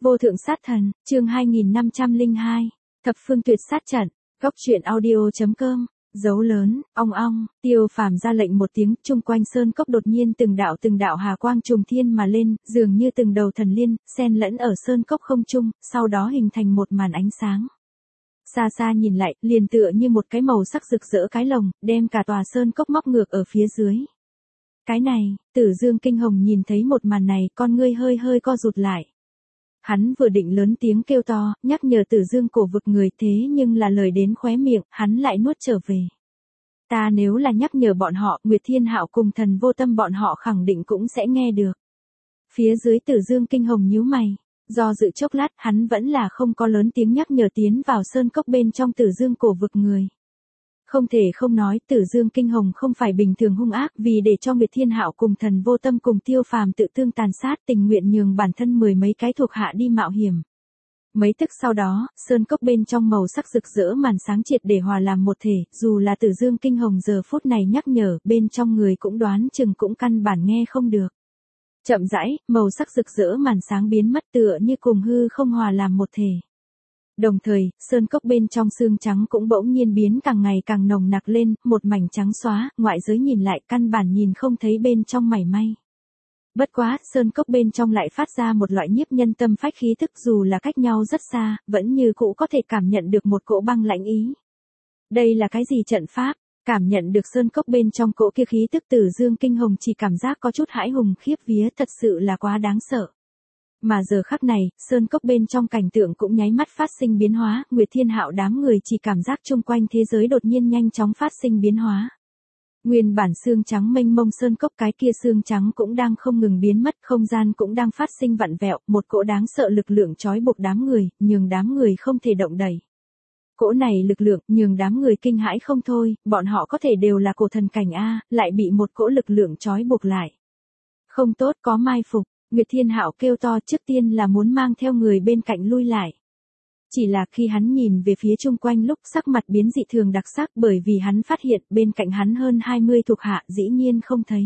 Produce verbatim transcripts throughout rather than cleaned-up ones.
Vô thượng sát thần, chương hai nghìn năm trăm lẻ hai, thập phương tuyệt sát trận, góc truyện audio.com, dấu lớn, ong ong, Tiêu Phàm ra lệnh một tiếng, chung quanh sơn cốc đột nhiên từng đạo từng đạo hà quang trùng thiên mà lên, dường như từng đầu thần liên, xen lẫn ở sơn cốc không trung, sau đó hình thành một màn ánh sáng. Xa xa nhìn lại, liền tựa như một cái màu sắc rực rỡ cái lồng, đem cả tòa sơn cốc móc ngược ở phía dưới. Cái này, Tử Dương Kinh Hồng nhìn thấy một màn này, con ngươi hơi hơi co rụt lại. Hắn vừa định lớn tiếng kêu to, nhắc nhở Tử Dương cổ vực người, thế nhưng là lời đến khóe miệng, hắn lại nuốt trở về. Ta nếu là nhắc nhở bọn họ, Nguyệt Thiên Hạo cùng Thần Vô Tâm bọn họ khẳng định cũng sẽ nghe được. Phía dưới Tử Dương Kinh Hồng nhíu mày, do dự chốc lát, hắn vẫn là không có lớn tiếng nhắc nhở tiến vào sơn cốc bên trong Tử Dương cổ vực người. Không thể không nói, Tử Dương Kinh Hồng không phải bình thường hung ác, vì để cho Nguyệt Thiên Hạo cùng Thần Vô Tâm cùng Tiêu Phàm tự tương tàn sát, tình nguyện nhường bản thân mười mấy cái thuộc hạ đi mạo hiểm. Mấy tức sau đó, sơn cốc bên trong màu sắc rực rỡ màn sáng triệt để hòa làm một thể, dù là Tử Dương Kinh Hồng giờ phút này nhắc nhở, bên trong người cũng đoán chừng cũng căn bản nghe không được. Chậm rãi, màu sắc rực rỡ màn sáng biến mất tựa như cùng hư không hòa làm một thể. Đồng thời, sơn cốc bên trong xương trắng cũng bỗng nhiên biến càng ngày càng nồng nặc lên, một mảnh trắng xóa, ngoại giới nhìn lại căn bản nhìn không thấy bên trong mảy may. Bất quá, sơn cốc bên trong lại phát ra một loại nhiếp nhân tâm phách khí tức, dù là cách nhau rất xa, vẫn như cũ có thể cảm nhận được một cỗ băng lãnh ý. Đây là cái gì trận pháp? Cảm nhận được sơn cốc bên trong cỗ kia khí tức, Tử Dương Kinh Hồng chỉ cảm giác có chút hãi hùng khiếp vía, thật sự là quá đáng sợ. Mà giờ khắc này, sơn cốc bên trong cảnh tượng cũng nháy mắt phát sinh biến hóa, Nguyệt Thiên Hạo đám người chỉ cảm giác chung quanh thế giới đột nhiên nhanh chóng phát sinh biến hóa. Nguyên bản xương trắng mênh mông sơn cốc, cái kia xương trắng cũng đang không ngừng biến mất, không gian cũng đang phát sinh vặn vẹo, một cỗ đáng sợ lực lượng trói buộc đám người, nhường đám người không thể động đậy. Cỗ này lực lượng, nhường đám người kinh hãi không thôi, bọn họ có thể đều là cổ thần cảnh A, lại bị một cỗ lực lượng trói buộc lại. Không tốt, có mai phục. Nguyệt Thiên Hạo kêu to, trước tiên là muốn mang theo người bên cạnh lui lại. Chỉ là khi hắn nhìn về phía chung quanh lúc, sắc mặt biến dị thường đặc sắc, bởi vì hắn phát hiện bên cạnh hắn hơn hai mươi thuộc hạ dĩ nhiên không thấy.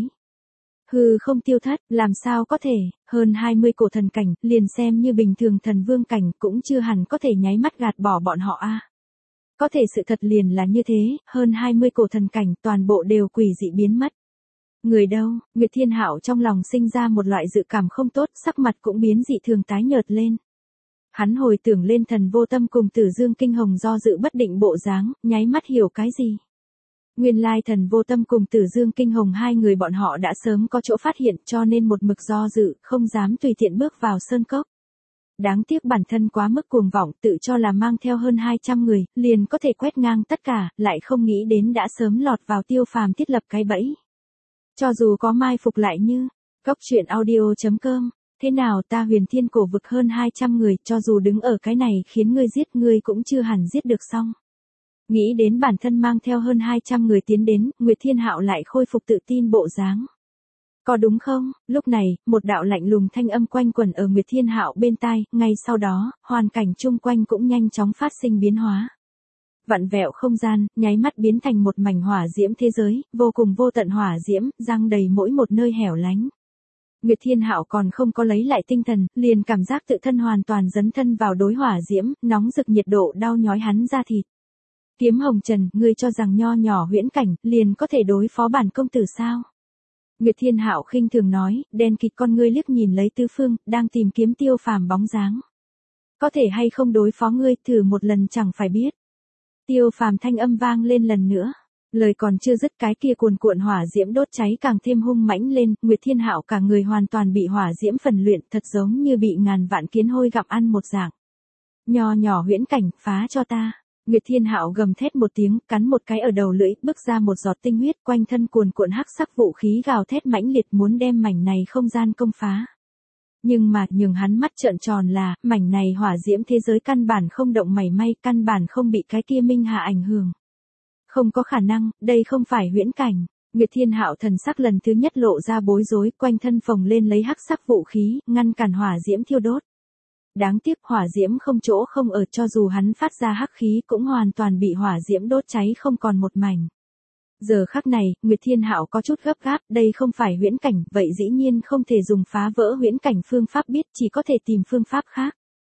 Hừ, không tiêu thất, làm sao có thể, hơn hai mươi cổ thần cảnh, liền xem như bình thường thần vương cảnh cũng chưa hẳn có thể nháy mắt gạt bỏ bọn họ a. Có thể sự thật liền là như thế, hơn hai mươi cổ thần cảnh toàn bộ đều quỷ dị biến mất. Người đâu? Nguyệt Thiên Hạo trong lòng sinh ra một loại dự cảm không tốt, sắc mặt cũng biến dị thường tái nhợt lên. Hắn hồi tưởng lên Thần Vô Tâm cùng Tử Dương Kinh Hồng do dự bất định bộ dáng, nháy mắt hiểu cái gì. Nguyên lai Thần Vô Tâm cùng Tử Dương Kinh Hồng hai người bọn họ đã sớm có chỗ phát hiện, cho nên một mực do dự, không dám tùy tiện bước vào sơn cốc. Đáng tiếc bản thân quá mức cuồng vọng, tự cho là mang theo hơn hai trăm người, liền có thể quét ngang tất cả, lại không nghĩ đến đã sớm lọt vào Tiêu Phàm thiết lập cái bẫy. Cho dù có mai phục lại như, góc truyện audio.com, thế nào ta Huyền Thiên cổ vực hơn hai trăm người, cho dù đứng ở cái này khiến ngươi giết ngươi cũng chưa hẳn giết được xong. Nghĩ đến bản thân mang theo hơn hai trăm người tiến đến, Nguyệt Thiên Hạo lại khôi phục tự tin bộ dáng. Có đúng không? Lúc này, một đạo lạnh lùng thanh âm quanh quẩn ở Nguyệt Thiên Hạo bên tai, ngay sau đó, hoàn cảnh chung quanh cũng nhanh chóng phát sinh biến hóa. Vặn vẹo không gian, nháy mắt biến thành một mảnh hỏa diễm thế giới, vô cùng vô tận hỏa diễm, giăng đầy mỗi một nơi hẻo lánh. Nguyệt Thiên Hạo còn không có lấy lại tinh thần, liền cảm giác tự thân hoàn toàn dấn thân vào đối hỏa diễm, nóng rực nhiệt độ đau nhói hắn da thịt. Kiếm Hồng Trần, ngươi cho rằng nho nhỏ huyễn cảnh, liền có thể đối phó bản công tử sao? Nguyệt Thiên Hạo khinh thường nói, đen kịt con ngươi liếc nhìn lấy tứ phương, đang tìm kiếm Tiêu Phàm bóng dáng. Có thể hay không đối phó ngươi, thử một lần chẳng phải biết. Tiêu Phàm thanh âm vang lên lần nữa, lời còn chưa dứt, cái kia cuồn cuộn hỏa diễm đốt cháy càng thêm hung mãnh lên, Nguyệt Thiên Hạo cả người hoàn toàn bị hỏa diễm phần luyện, thật giống như bị ngàn vạn kiến hôi gặm ăn một dạng. Nho nhỏ huyễn cảnh, phá cho ta. Nguyệt Thiên Hạo gầm thét một tiếng, cắn một cái ở đầu lưỡi, bước ra một giọt tinh huyết, quanh thân cuồn cuộn hắc sắc vũ khí gào thét mãnh liệt muốn đem mảnh này không gian công phá. Nhưng mà, nhường hắn mắt trợn tròn là, mảnh này hỏa diễm thế giới căn bản không động mảy may, căn bản không bị cái kia minh hà ảnh hưởng. Không có khả năng, đây không phải huyễn cảnh. Nguyệt Thiên Hạo thần sắc lần thứ nhất lộ ra bối rối, quanh thân phồng lên lấy hắc sắc vũ khí, ngăn cản hỏa diễm thiêu đốt. Đáng tiếc hỏa diễm không chỗ không ở, cho dù hắn phát ra hắc khí cũng hoàn toàn bị hỏa diễm đốt cháy không còn một mảnh. Giờ khắc này, Nguyệt Thiên Hạo có chút gấp gáp, đây không phải huyễn cảnh, vậy dĩ nhiên không thể dùng phá vỡ huyễn cảnh phương pháp biết, chỉ có thể tìm phương pháp khác.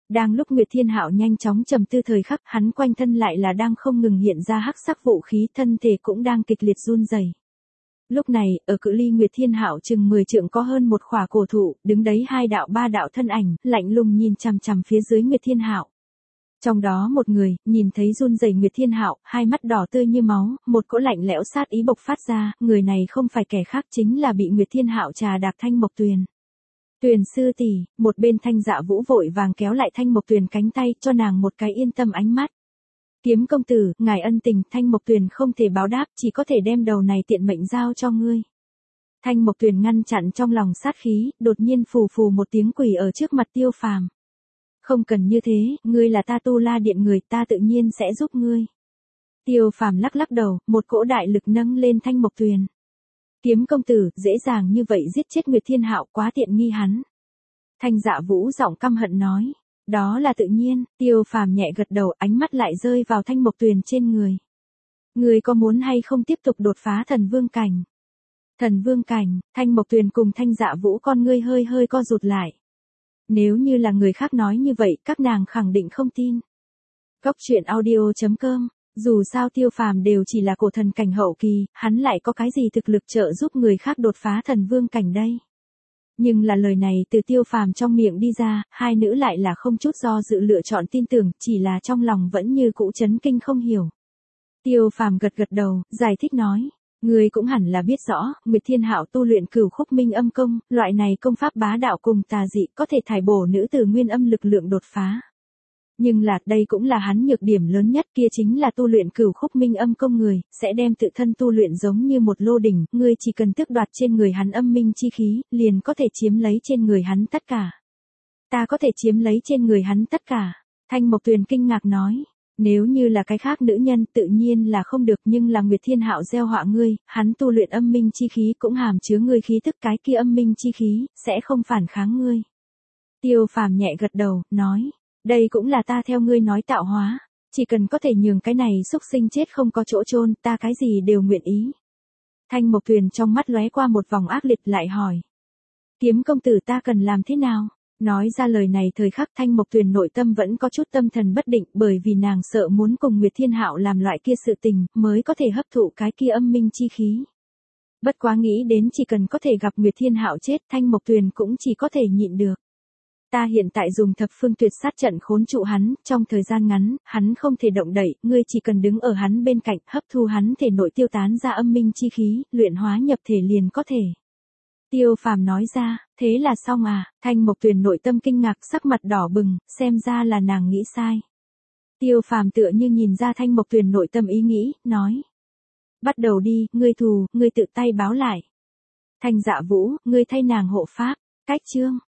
Đang lúc Nguyệt Thiên Hạo nhanh chóng trầm tư thời khắc, hắn quanh thân lại là đang không ngừng hiện ra hắc sắc vũ khí, thân thể cũng đang kịch liệt run rẩy. Lúc này, ở cự ly Nguyệt Thiên Hạo chừng mười trượng có hơn một khỏa cổ thụ, đứng đấy hai đạo ba đạo thân ảnh, lạnh lùng nhìn chằm chằm phía dưới Nguyệt Thiên Hạo. Trong đó một người, nhìn thấy run rẩy Nguyệt Thiên Hạo, hai mắt đỏ tươi như máu, một cỗ lạnh lẽo sát ý bộc phát ra, người này không phải kẻ khác chính là bị Nguyệt Thiên Hạo trà đạp Thanh Mộc Tuyền. Tuyền sư tỷ, một bên Thanh Dạ Vũ vội vàng kéo lại Thanh Mộc Tuyền cánh tay, cho nàng một cái yên tâm ánh mắt. Kiếm công tử, ngài ân tình, Thanh Mộc Tuyền không thể báo đáp, chỉ có thể đem đầu này tiện mệnh giao cho ngươi. Thanh Mộc Tuyền ngăn chặn trong lòng sát khí, đột nhiên phù phù một tiếng quỳ ở trước mặt Tiêu Phàm. Không cần như thế, ngươi là ta Tu La Điện người, ta tự nhiên sẽ giúp ngươi. Tiêu Phàm lắc lắc đầu, một cỗ đại lực nâng lên Thanh Mộc Tuyền. Kiếm công tử, dễ dàng như vậy giết chết Nguyệt Thiên Hạo, quá tiện nghi hắn. Thanh Dạ Vũ giọng căm hận nói. Đó là tự nhiên, Tiêu Phàm nhẹ gật đầu, ánh mắt lại rơi vào Thanh Mộc Tuyền trên người. Ngươi có muốn hay không tiếp tục đột phá thần vương cảnh? Thần vương cảnh, Thanh Mộc Tuyền cùng Thanh Dạ Vũ con ngươi hơi hơi co rụt lại. Nếu như là người khác nói như vậy, các nàng khẳng định không tin. Góc truyện audio chấm com, dù sao Tiêu Phàm đều chỉ là cổ thần cảnh hậu kỳ, hắn lại có cái gì thực lực trợ giúp người khác đột phá thần vương cảnh đây? Nhưng là lời này từ Tiêu Phàm trong miệng đi ra, hai nữ lại là không chút do dự lựa chọn tin tưởng, chỉ là trong lòng vẫn như cũ chấn kinh không hiểu. Tiêu Phàm gật gật đầu, giải thích nói. Ngươi cũng hẳn là biết rõ, Nguyệt Thiên Hạo tu luyện Cửu Khúc Minh Âm Công, loại này công pháp bá đạo cùng tà dị có thể thải bổ nữ từ nguyên âm lực lượng đột phá. Nhưng là, đây cũng là hắn nhược điểm lớn nhất, kia chính là tu luyện Cửu Khúc Minh Âm Công người, sẽ đem tự thân tu luyện giống như một lô đỉnh, ngươi chỉ cần tước đoạt trên người hắn âm minh chi khí, liền có thể chiếm lấy trên người hắn tất cả. Ta có thể chiếm lấy trên người hắn tất cả. Thanh Mộc Tuyền kinh ngạc nói. Nếu như là cái khác nữ nhân tự nhiên là không được, nhưng là Nguyệt Thiên Hạo gieo họa ngươi, hắn tu luyện âm minh chi khí cũng hàm chứa ngươi khí tức, cái kia âm minh chi khí, sẽ không phản kháng ngươi. Tiêu Phàm nhẹ gật đầu, nói, đây cũng là ta theo ngươi nói tạo hóa, chỉ cần có thể nhường cái này xúc sinh chết không có chỗ chôn, ta cái gì đều nguyện ý. Thanh Mộc Tuyền trong mắt lóe qua một vòng ác liệt lại hỏi. Kiếm công tử ta cần làm thế nào? Nói ra lời này thời khắc Thanh Mộc Tuyền nội tâm vẫn có chút tâm thần bất định, bởi vì nàng sợ muốn cùng Nguyệt Thiên Hạo làm loại kia sự tình, mới có thể hấp thụ cái kia âm minh chi khí. Bất quá nghĩ đến chỉ cần có thể gặp Nguyệt Thiên Hạo chết, Thanh Mộc Tuyền cũng chỉ có thể nhịn được. Ta hiện tại dùng thập phương tuyệt sát trận khốn trụ hắn, trong thời gian ngắn, hắn không thể động đậy, ngươi chỉ cần đứng ở hắn bên cạnh, hấp thu hắn thể nội tiêu tán ra âm minh chi khí, luyện hóa nhập thể liền có thể. Tiêu Phàm nói ra, thế là xong à? Thanh Mộc Tuyền nội tâm kinh ngạc, sắc mặt đỏ bừng, xem ra là nàng nghĩ sai. Tiêu Phàm tựa như nhìn ra Thanh Mộc Tuyền nội tâm ý nghĩ, nói. Bắt đầu đi, ngươi thù, ngươi tự tay báo lại. Thanh Dạ Vũ, ngươi thay nàng hộ pháp. Cách chương.